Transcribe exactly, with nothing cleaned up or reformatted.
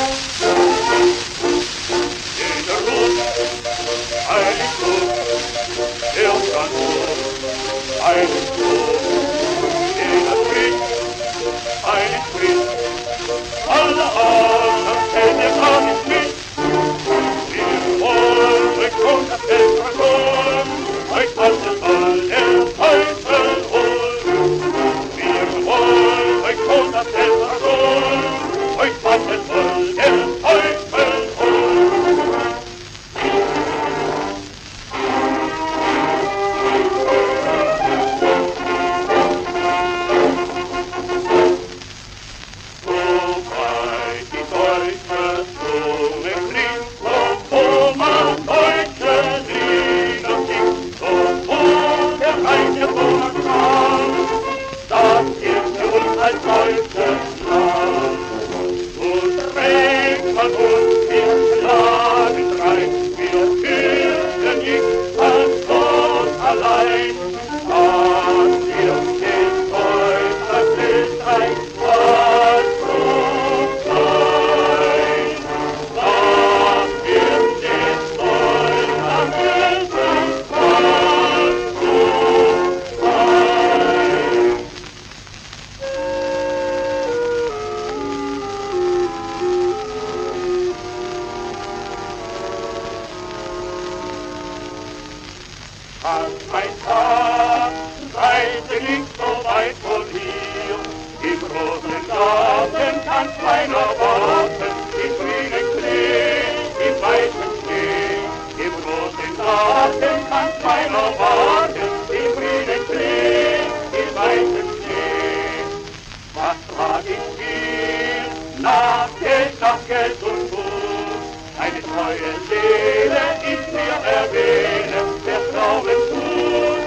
Jeder Ruf, heilig Ruf, der kann Ruf, heilig Ruf. Jeder spricht, heilig spricht, alle anderen stehen jetzt auch nicht mit. Wir wollen euch und das Geld verloren, euch alles soll der Teufel holen. Wir wollen euch und das Geld verloren, euch alles soll der Teufel holen. Wobei die Deutsche Zunge klingt, und wo man deutsche Lieder singt, und wo der Rhein der Donau strahlt, das ist für uns ein deutsches Land. So trägt man uns im Schlagenschrei, wir fürchten nicht als Gott allein. An ihrem Kind Deutschland ist ein Volksruf sein. Das wird nicht Deutschland ist ein Volksruf sein. An ein Tag, Seite liegt so weit von hier, im großen Garten kann keiner warten, im grünen Klee, im weißen Schnee. Im großen Garten kann keiner warten, im grünen Klee, im weißen Schnee. Was trag ich viel, nach Geld, nach Geld und Gut, eine treue Seele ist mir erwähne, der Glauben tut.